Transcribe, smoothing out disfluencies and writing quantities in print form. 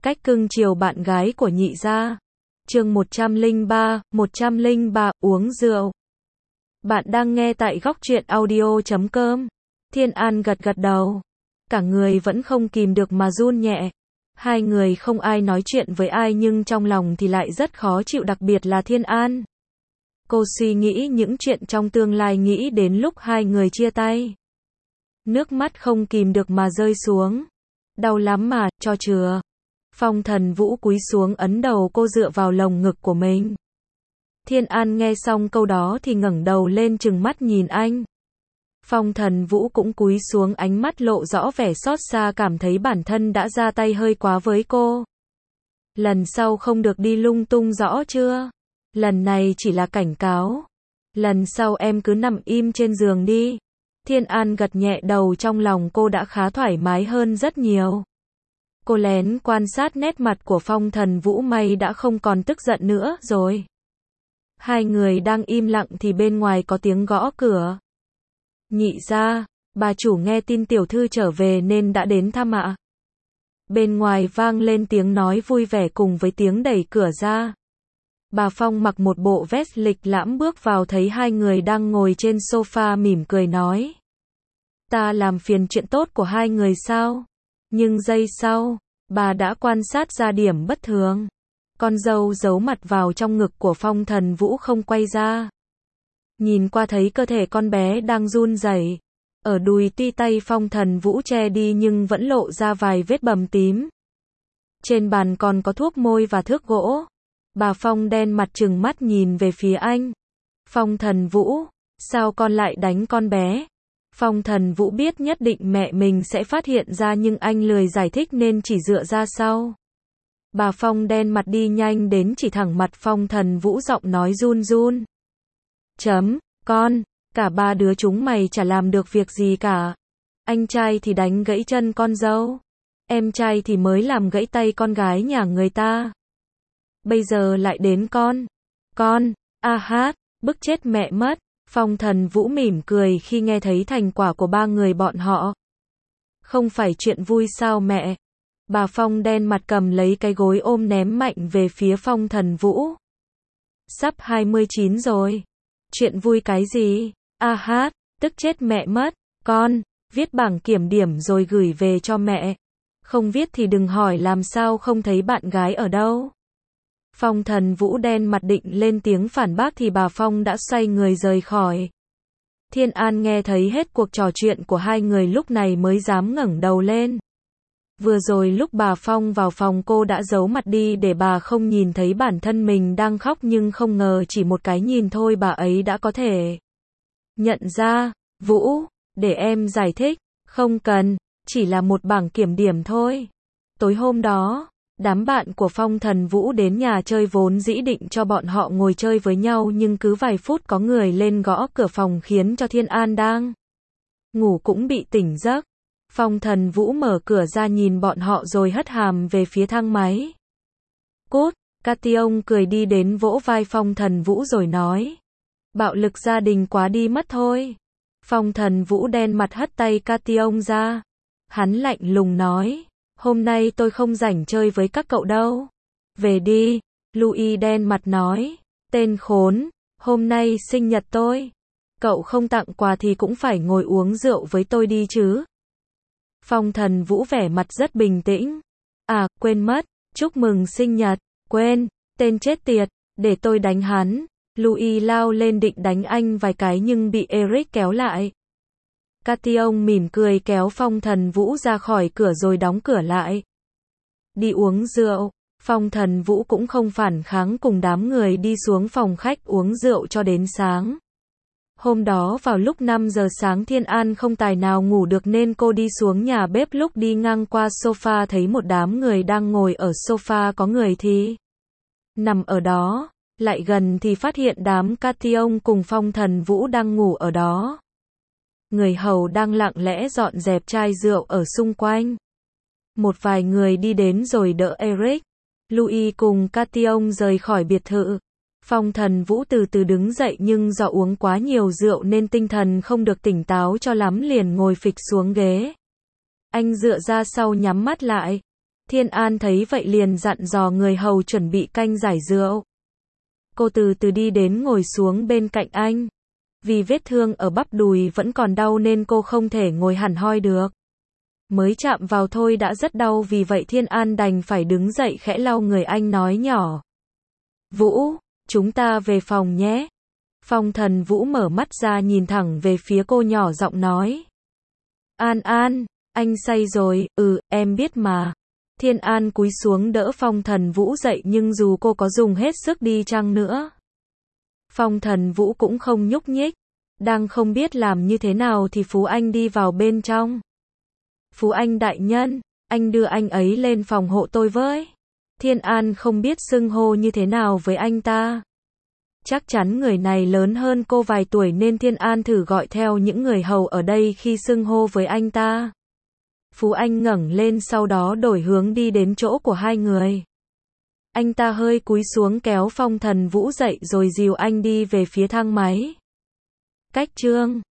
Cách cưng chiều bạn gái của nhị gia. Chương 103, uống rượu. Bạn đang nghe tại góc truyện audio.com. Thiên An gật gật đầu. Cả người vẫn không kìm được mà run nhẹ. Hai người không ai nói chuyện với ai nhưng trong lòng thì lại rất khó chịu, đặc biệt là Thiên An. Cô suy nghĩ những chuyện trong tương lai, nghĩ đến lúc hai người chia tay. Nước mắt không kìm được mà rơi xuống. Đau lắm mà, cho chừa. Phong Thần Vũ cúi xuống ấn đầu cô dựa vào lồng ngực của mình. Thiên An nghe xong câu đó thì ngẩng đầu lên trừng mắt nhìn anh. Phong Thần Vũ cũng cúi xuống, ánh mắt lộ rõ vẻ xót xa, cảm thấy bản thân đã ra tay hơi quá với cô. Lần sau không được đi lung tung, rõ chưa? Lần này chỉ là cảnh cáo. Lần sau em cứ nằm im trên giường đi. Thiên An gật nhẹ đầu, trong lòng cô đã khá thoải mái hơn rất nhiều. Cô lén quan sát nét mặt của Phong Thần Vũ, may đã không còn tức giận nữa rồi. Hai người đang im lặng thì bên ngoài có tiếng gõ cửa. Nhị gia, bà chủ nghe tin tiểu thư trở về nên đã đến thăm ạ. Bên ngoài vang lên tiếng nói vui vẻ cùng với tiếng đẩy cửa ra. Bà Phong mặc một bộ vest lịch lãm bước vào, thấy hai người đang ngồi trên sofa, mỉm cười nói. Ta làm phiền chuyện tốt của hai người sao? Nhưng giây sau, bà đã quan sát ra điểm bất thường. Con dâu giấu mặt vào trong ngực của Phong Thần Vũ không quay ra. Nhìn qua thấy cơ thể con bé đang run rẩy. Ở đùi tuy tay Phong Thần Vũ che đi nhưng vẫn lộ ra vài vết bầm tím. Trên bàn còn có thuốc môi và thước gỗ. Bà Phong đen mặt trừng mắt nhìn về phía anh. Phong Thần Vũ, sao con lại đánh con bé? Phong Thần Vũ biết nhất định mẹ mình sẽ phát hiện ra nhưng anh lười giải thích nên chỉ dựa ra sau. Bà Phong đen mặt đi nhanh đến chỉ thẳng mặt Phong Thần Vũ, giọng nói run run. Con, cả ba đứa chúng mày chả làm được việc gì cả. Anh trai thì đánh gãy chân con dâu. Em trai thì mới làm gãy tay con gái nhà người ta. Bây giờ lại đến con, bức chết mẹ mất. Phong Thần Vũ mỉm cười khi nghe thấy thành quả của ba người bọn họ. Không phải chuyện vui sao mẹ? Bà Phong đen mặt cầm lấy cái gối ôm ném mạnh về phía Phong Thần Vũ. Sắp 29 rồi. Chuyện vui cái gì? Tức chết mẹ mất. Con, viết bảng kiểm điểm rồi gửi về cho mẹ. Không viết thì đừng hỏi, làm sao không thấy bạn gái ở đâu. Phong Thần Vũ đen mặt định lên tiếng phản bác thì bà Phong đã xoay người rời khỏi. Thiên An nghe thấy hết cuộc trò chuyện của hai người lúc này mới dám ngẩng đầu lên. Vừa rồi lúc bà Phong vào phòng cô đã giấu mặt đi để bà không nhìn thấy bản thân mình đang khóc, nhưng không ngờ chỉ một cái nhìn thôi bà ấy đã có thể nhận ra. Vũ, để em giải thích. Không cần, chỉ là một bảng kiểm điểm thôi. Tối hôm đó, đám bạn của Phong Thần Vũ đến nhà chơi, vốn dĩ định cho bọn họ ngồi chơi với nhau nhưng cứ vài phút có người lên gõ cửa phòng khiến cho Thiên An đang ngủ cũng bị tỉnh giấc. Phong Thần Vũ mở cửa ra nhìn bọn họ rồi hất hàm về phía thang máy. Cút, Cation cười đi đến vỗ vai Phong Thần Vũ rồi nói. Bạo lực gia đình quá đi mất thôi. Phong Thần Vũ đen mặt hất tay Cation ra. Hắn lạnh lùng nói. Hôm nay tôi không rảnh chơi với các cậu đâu. Về đi. Louis đen mặt nói. Tên khốn, hôm nay sinh nhật tôi. Cậu không tặng quà thì cũng phải ngồi uống rượu với tôi đi chứ. Phong Thần Vũ vẻ mặt rất bình tĩnh. Quên mất, chúc mừng sinh nhật. Quên, tên chết tiệt, để tôi đánh hắn. Louis lao lên định đánh anh vài cái nhưng bị Eric kéo lại. Cation mỉm cười kéo Phong Thần Vũ ra khỏi cửa rồi đóng cửa lại. Đi uống rượu. Phong Thần Vũ cũng không phản kháng, cùng đám người đi xuống phòng khách uống rượu cho đến sáng. Hôm đó vào lúc 5 giờ sáng Thiên An không tài nào ngủ được nên cô đi xuống nhà bếp, lúc đi ngang qua sofa thấy một đám người đang ngồi ở sofa, có người thì nằm ở đó, lại gần thì phát hiện đám Cation cùng Phong Thần Vũ đang ngủ ở đó. Người hầu đang lặng lẽ dọn dẹp chai rượu ở xung quanh. Một vài người đi đến rồi đỡ Eric, Louis cùng Cation rời khỏi biệt thự. Phong Thần Vũ từ từ đứng dậy nhưng do uống quá nhiều rượu nên tinh thần không được tỉnh táo cho lắm, liền ngồi phịch xuống ghế. Anh dựa ra sau nhắm mắt lại. Thiên An thấy vậy liền dặn dò người hầu chuẩn bị canh giải rượu. Cô từ từ đi đến ngồi xuống bên cạnh anh. Vì vết thương ở bắp đùi vẫn còn đau nên cô không thể ngồi hẳn hoi được. Mới chạm vào thôi đã rất đau, vì vậy Thiên An đành phải đứng dậy khẽ lau người anh, nói nhỏ. Vũ, chúng ta về phòng nhé. Phong Thần Vũ mở mắt ra nhìn thẳng về phía cô, nhỏ giọng nói. An An, anh say rồi, em biết mà. Thiên An cúi xuống đỡ Phong Thần Vũ dậy, nhưng dù cô có dùng hết sức đi chăng nữa, Phong Thần Vũ cũng không nhúc nhích. Đang không biết làm như thế nào thì Phú Anh đi vào bên trong. Phú Anh đại nhân, anh đưa anh ấy lên phòng hộ tôi với. Thiên An không biết xưng hô như thế nào với anh ta. Chắc chắn người này lớn hơn cô vài tuổi nên Thiên An thử gọi theo những người hầu ở đây khi xưng hô với anh ta. Phú Anh ngẩng lên, sau đó đổi hướng đi đến chỗ của hai người. Anh ta hơi cúi xuống kéo Phong Thần Vũ dậy rồi dìu anh đi về phía thang máy. Cách chương